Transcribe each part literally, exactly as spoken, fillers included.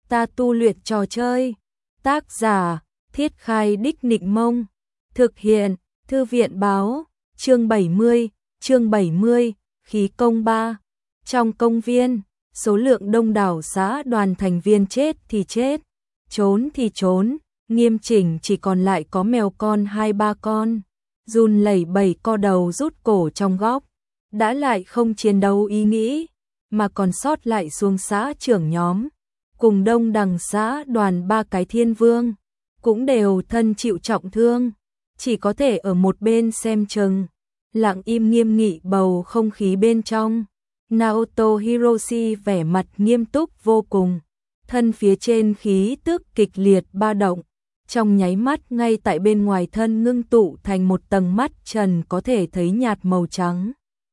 Ta tu luyện trò chơi. Tác giả, Thiết Khai Đích Nịnh Mông. Thực hiện, Thư viện báo, chương bảy mươi, chương bảy mươi, khí công ba. Trong công viên, số lượng đông đảo xã đoàn thành viên chết thì chết, trốn thì trốn, nghiêm chỉnh chỉ còn lại có mèo con hai ba con, run lẩy bẩy co đầu rút cổ trong góc, đã lại không chiến đấu ý nghĩ, mà còn sót lại xuống xã trưởng nhóm, cùng đông đằng xã đoàn ba cái thiên vương, cũng đều thân chịu trọng thương, chỉ có thể ở một bên xem chừng, lặng im nghiêm nghị bầu không khí bên trong. Naoto Hiroshi vẻ mặt nghiêm túc vô cùng, thân phía trên khí tức kịch liệt ba động, trong nháy mắt ngay tại bên ngoài thân ngưng tụ thành một tầng mắt trần có thể thấy nhạt màu trắng.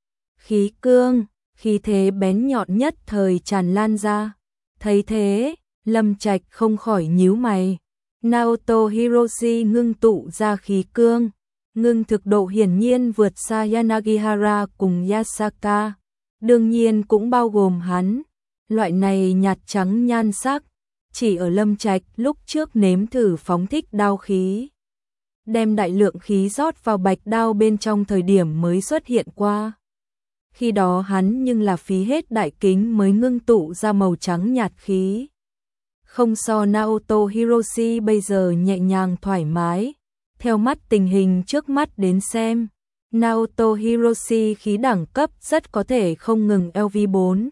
Khí cương, khí thế bén nhọn nhất thời tràn lan ra. Thấy thế, Lâm Trạch không khỏi nhíu mày. Naoto Hiroshi ngưng tụ ra khí cương, ngưng thực độ hiển nhiên vượt xa Yanagihara cùng Yasaka. Đương nhiên cũng bao gồm hắn, loại này nhạt trắng nhan sắc, chỉ ở Lâm Trạch lúc trước nếm thử phóng thích đao khí. Đem đại lượng khí rót vào bạch đao bên trong thời điểm mới xuất hiện qua. Khi đó hắn nhưng là phí hết đại kính mới ngưng tụ ra màu trắng nhạt khí. Không so Naoto Hiroshi bây giờ nhẹ nhàng thoải mái, theo mắt tình hình trước mắt đến xem. Naoto Hiroshi khí đẳng cấp rất có thể không ngừng L V bốn,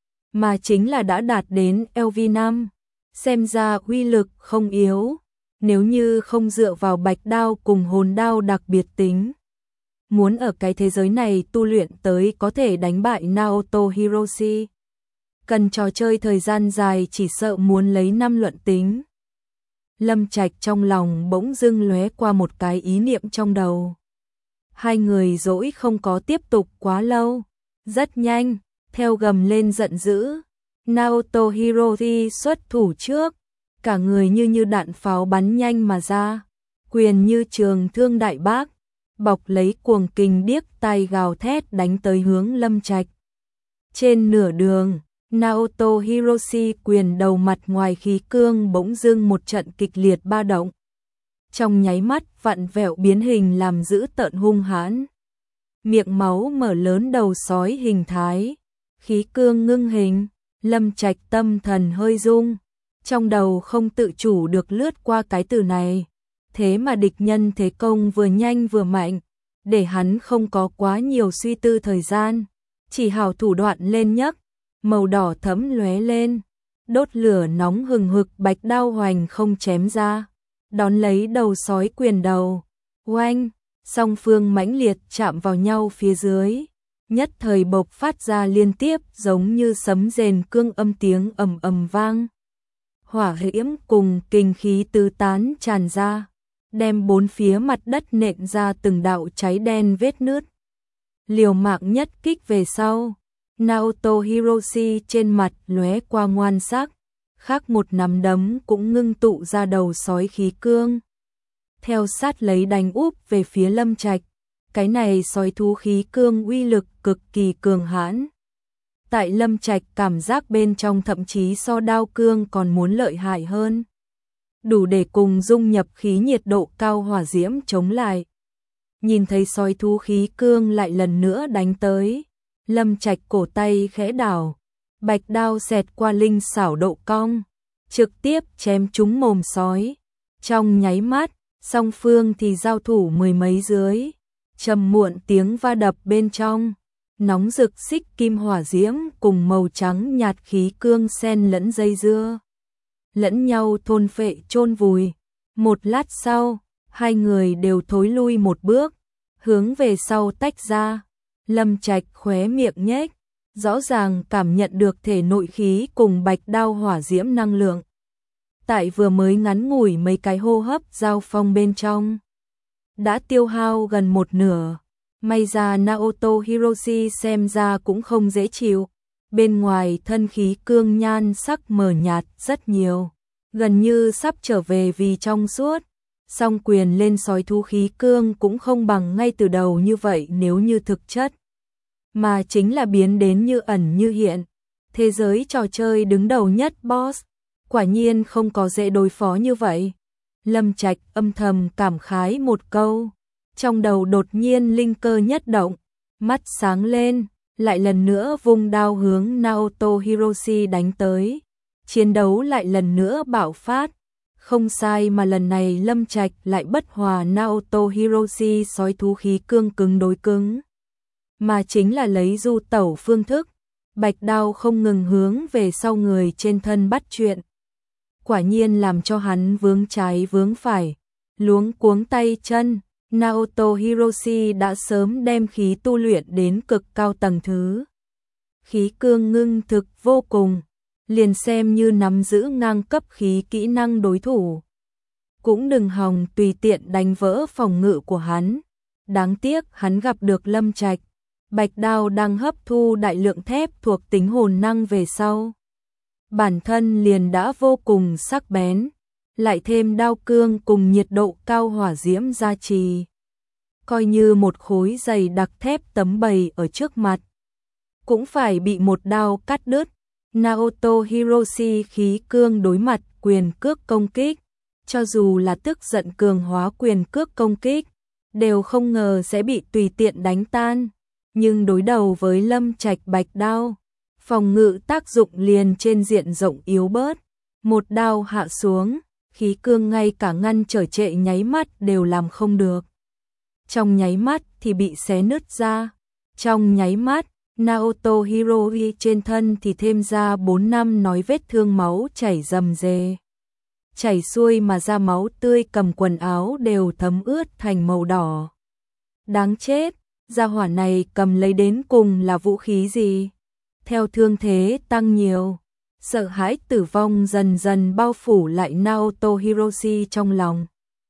mà chính là đã đạt đến L V năm, xem ra uy lực không yếu, nếu như không dựa vào bạch đao cùng hồn đao đặc biệt tính. Muốn ở cái thế giới này tu luyện tới có thể đánh bại Naoto Hiroshi, cần trò chơi thời gian dài chỉ sợ muốn lấy năm luận tính. Lâm Trạch trong lòng bỗng dưng lóe qua một cái ý niệm trong đầu. Hai người dỗi không có tiếp tục quá lâu, rất nhanh, theo gầm lên giận dữ, Naoto Hiroshi xuất thủ trước, cả người như như đạn pháo bắn nhanh mà ra, quyền như trường thương đại bác, bọc lấy cuồng kình điếc tai gào thét đánh tới hướng Lâm Trạch. Trên nửa đường, Naoto Hiroshi quyền đầu mặt ngoài khí cương bỗng dưng một trận kịch liệt ba động. Trong nháy mắt vặn vẹo biến hình làm dữ tợn hung hãn. Miệng máu mở lớn đầu sói hình thái, khí cương ngưng hình, Lâm Trạch tâm thần hơi rung, trong đầu không tự chủ được lướt qua cái từ này. Thế mà địch nhân thế công vừa nhanh vừa mạnh, để hắn không có quá nhiều suy tư thời gian, chỉ hào thủ đoạn lên nhấc, màu đỏ thẫm lóe lên, đốt lửa nóng hừng hực bạch đao hoành không chém ra, đón lấy đầu sói quyền đầu, oanh, song phương mãnh liệt chạm vào nhau phía dưới, nhất thời bộc phát ra liên tiếp giống như sấm rền cương âm tiếng ầm ầm vang. Hỏa diễm cùng kinh khí tứ tán tràn ra, đem bốn phía mặt đất nện ra từng đạo cháy đen vết nứt. Liều mạng nhất kích về sau, Naoto Hiroshi trên mặt lóe qua ngoan sắc, khác một nắm đấm cũng ngưng tụ ra đầu sói khí cương. Theo sát lấy đánh úp về phía Lâm Trạch, cái này sói thú khí cương uy lực cực kỳ cường hãn. Tại Lâm Trạch cảm giác bên trong thậm chí so đao cương còn muốn lợi hại hơn, đủ để cùng dung nhập khí nhiệt độ cao hỏa diễm chống lại. Nhìn thấy sói thú khí cương lại lần nữa đánh tới, Lâm Trạch cổ tay khẽ đảo, bạch đao xẹt qua linh xảo độ cong, trực tiếp chém trúng mồm sói. Trong nháy mắt, song phương thì giao thủ mười mấy dưới, trầm muộn tiếng va đập bên trong, nóng rực xích kim hỏa diễm cùng màu trắng nhạt khí cương xen lẫn dây dưa, lẫn nhau thôn phệ chôn vùi. Một lát sau, hai người đều thối lui một bước, hướng về sau tách ra. Lâm Trạch khóe miệng nhếch, rõ ràng cảm nhận được thể nội khí cùng bạch đao hỏa diễm năng lượng. Tại vừa mới ngắn ngủi mấy cái hô hấp giao phong bên trong, đã tiêu hao gần một nửa. May ra Naoto Hiroshi xem ra cũng không dễ chịu, bên ngoài thân khí cương nhan sắc mờ nhạt rất nhiều, gần như sắp trở về vì trong suốt. Song quyền lên sói thú khí cương cũng không bằng ngay từ đầu như vậy, nếu như thực chất mà chính là biến đến như ẩn như hiện. Thế giới trò chơi đứng đầu nhất boss, Quả nhiên không có dễ đối phó như vậy. Lâm Trạch âm thầm cảm khái một câu, trong đầu đột nhiên linh cơ nhất động, mắt sáng lên, lại lần nữa vung đao hướng Naoto Hiroshi đánh tới. Chiến đấu lại lần nữa bạo phát. Không sai mà lần này Lâm Trạch lại bất hòa Naoto Hiroshi sói thú khí cương cứng đối cứng, mà chính là lấy du tẩu phương thức, bạch đao không ngừng hướng về sau người trên thân bắt chuyện. Quả nhiên làm cho hắn vướng trái vướng phải, luống cuống tay chân. Naoto Hiroshi đã sớm đem khí tu luyện đến cực cao tầng thứ. Khí cương ngưng thực vô cùng, liền xem như nắm giữ ngang cấp khí kỹ năng đối thủ, cũng đừng hòng tùy tiện đánh vỡ phòng ngự của hắn. Đáng tiếc hắn gặp được Lâm Trạch, bạch đao đang hấp thu đại lượng thép thuộc tính hồn năng về sau. Bản thân liền đã vô cùng sắc bén, lại thêm đao cương cùng nhiệt độ cao hỏa diễm gia trì, coi như một khối dày đặc thép tấm bầy ở trước mặt, cũng phải bị một đao cắt đứt. Naoto Hiroshi khí cương đối mặt quyền cước công kích, cho dù là tức giận cường hóa quyền cước công kích, đều không ngờ sẽ bị tùy tiện đánh tan. Nhưng đối đầu với Lâm Trạch bạch đao, phòng ngự tác dụng liền trên diện rộng yếu bớt. Một đao hạ xuống, khí cương ngay cả ngăn trở trệ nháy mắt đều làm không được. Trong nháy mắt thì bị xé nứt ra. Trong nháy mắt, Naoto Hiroshi trên thân thì thêm ra bốn năm nói vết thương máu chảy rầm rề. Chảy xuôi mà ra máu tươi, cầm quần áo đều thấm ướt thành màu đỏ. Đáng chết, gia hỏa này cầm lấy đến cùng là vũ khí gì? Theo thương thế tăng nhiều, sợ hãi tử vong dần dần bao phủ lại Naoto Hiroshi trong lòng.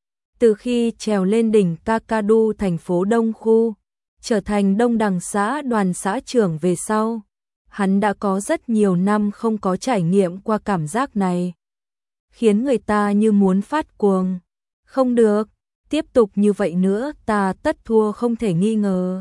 Từ khi trèo lên đỉnh Kakadu thành phố Đông Khu, trở thành Đông Đằng xã đoàn xã trưởng về sau, hắn đã có rất nhiều năm không có trải nghiệm qua cảm giác này, khiến người ta như muốn phát cuồng. Không được, tiếp tục như vậy nữa ta tất thua không thể nghi ngờ.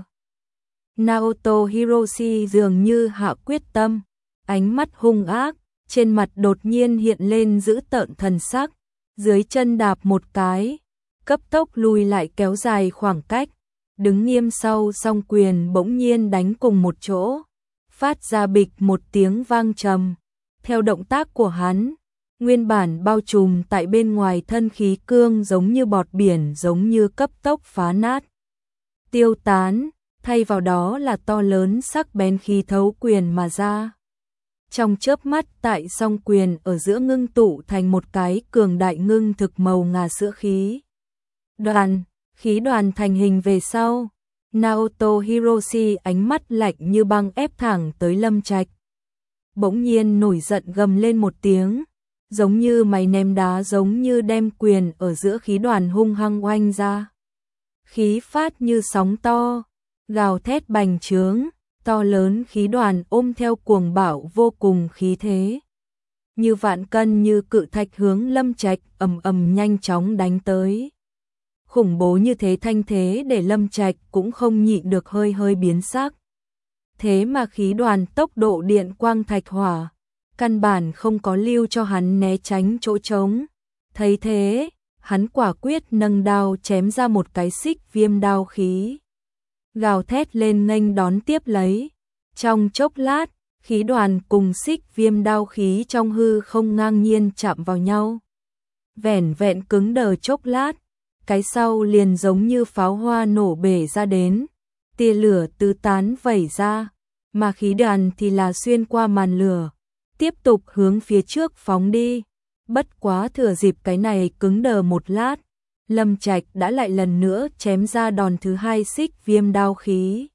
Naoto Hiroshi dường như hạ quyết tâm, ánh mắt hung ác, trên mặt đột nhiên hiện lên dữ tợn thần sắc, dưới chân đạp một cái, cấp tốc lùi lại kéo dài khoảng cách, đứng nghiêm sau song quyền bỗng nhiên đánh cùng một chỗ, phát ra bịch một tiếng vang trầm. Theo động tác của hắn, nguyên bản bao trùm tại bên ngoài thân khí cương giống như bọt biển giống như cấp tốc phá nát, tiêu tán, thay vào đó là to lớn sắc bén khí thấu quyền mà ra. Trong chớp mắt tại song quyền ở giữa ngưng tụ thành một cái cường đại ngưng thực màu ngà sữa khí đoàn. Khí đoàn thành hình về sau, Naoto Hiroshi ánh mắt lạnh như băng ép thẳng tới Lâm Trạch. Bỗng nhiên nổi giận gầm lên một tiếng, giống như máy ném đá, giống như đem quyền ở giữa khí đoàn hung hăng oanh ra. Khí phát như sóng to, gào thét bành trướng, to lớn khí đoàn ôm theo cuồng bạo vô cùng khí thế. Như vạn cân như cự thạch hướng Lâm Trạch ầm ầm nhanh chóng đánh tới. Khủng bố như thế thanh thế để Lâm Trạch cũng không nhịn được hơi hơi biến sắc. Thế mà khí đoàn tốc độ điện quang thạch hỏa, căn bản không có lưu cho hắn né tránh chỗ trống. Thấy thế, hắn quả quyết nâng đao chém ra một cái xích viêm đao khí, gào thét lên nghênh đón tiếp lấy. Trong chốc lát, khí đoàn cùng xích viêm đao khí trong hư không ngang nhiên chạm vào nhau. Vẻn vẹn cứng đờ chốc lát, cái sau liền giống như pháo hoa nổ bể ra đến, tia lửa tứ tán vẩy ra, mà khí đoàn thì là xuyên qua màn lửa, tiếp tục hướng phía trước phóng đi. Bất quá thừa dịp cái này cứng đờ một lát, Lâm Trạch đã lại lần nữa chém ra đòn thứ hai xích viêm đao khí.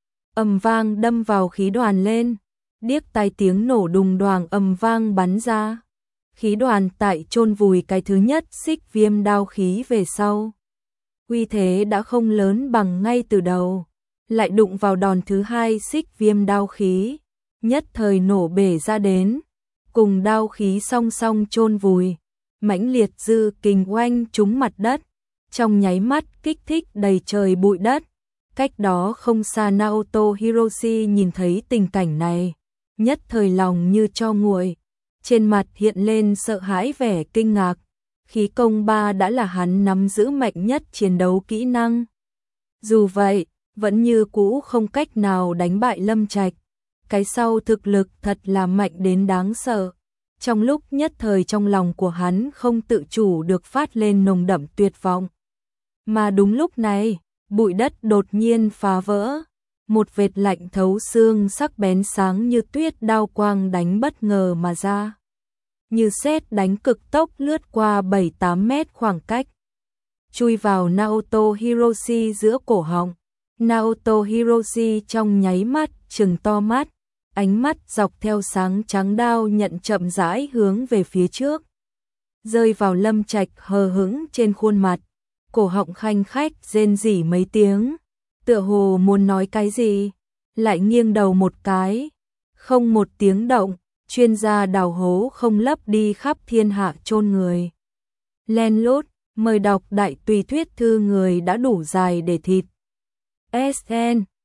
Ầm vang đâm vào khí đoàn lên, điếc tai tiếng nổ đùng đoàng ầm vang bắn ra. Khí đoàn tại chôn vùi cái thứ nhất xích viêm đao khí về sau, uy thế đã không lớn bằng ngay từ đầu, lại đụng vào đòn thứ hai xích viêm đao khí, nhất thời nổ bể ra đến, cùng đao khí song song chôn vùi, mãnh liệt dư kình oanh trúng mặt đất, trong nháy mắt kích thích đầy trời bụi đất. Cách đó không xa Naoto Hiroshi nhìn thấy tình cảnh này, nhất thời lòng như tro nguội, trên mặt hiện lên sợ hãi vẻ kinh ngạc. Khí công ba đã là hắn nắm giữ mạnh nhất chiến đấu kỹ năng. Dù vậy, vẫn như cũ không cách nào đánh bại Lâm Trạch. Cái sau thực lực thật là mạnh đến đáng sợ. Trong lúc nhất thời trong lòng của hắn không tự chủ được phát lên nồng đậm tuyệt vọng. Mà đúng lúc này, bụi đất đột nhiên phá vỡ. Một vệt lạnh thấu xương sắc bén sáng như tuyết đao quang đánh bất ngờ mà ra. Như sét đánh cực tốc lướt qua bảy tám mét khoảng cách. Chui vào Naoto Hiroshi giữa cổ họng. Naoto Hiroshi trong nháy mắt trừng to mắt. Ánh mắt dọc theo sáng trắng đao nhận chậm rãi hướng về phía trước. Rơi vào Lâm Trạch hờ hững trên khuôn mặt. Cổ họng khanh khách rên rỉ mấy tiếng. Tựa hồ muốn nói cái gì. Lại nghiêng đầu một cái. Không một tiếng động. Chuyên gia đào hố không lấp đi khắp thiên hạ chôn người. Len lút, mời đọc đại tùy thuyết thư người đã đủ dài để thịt. ét en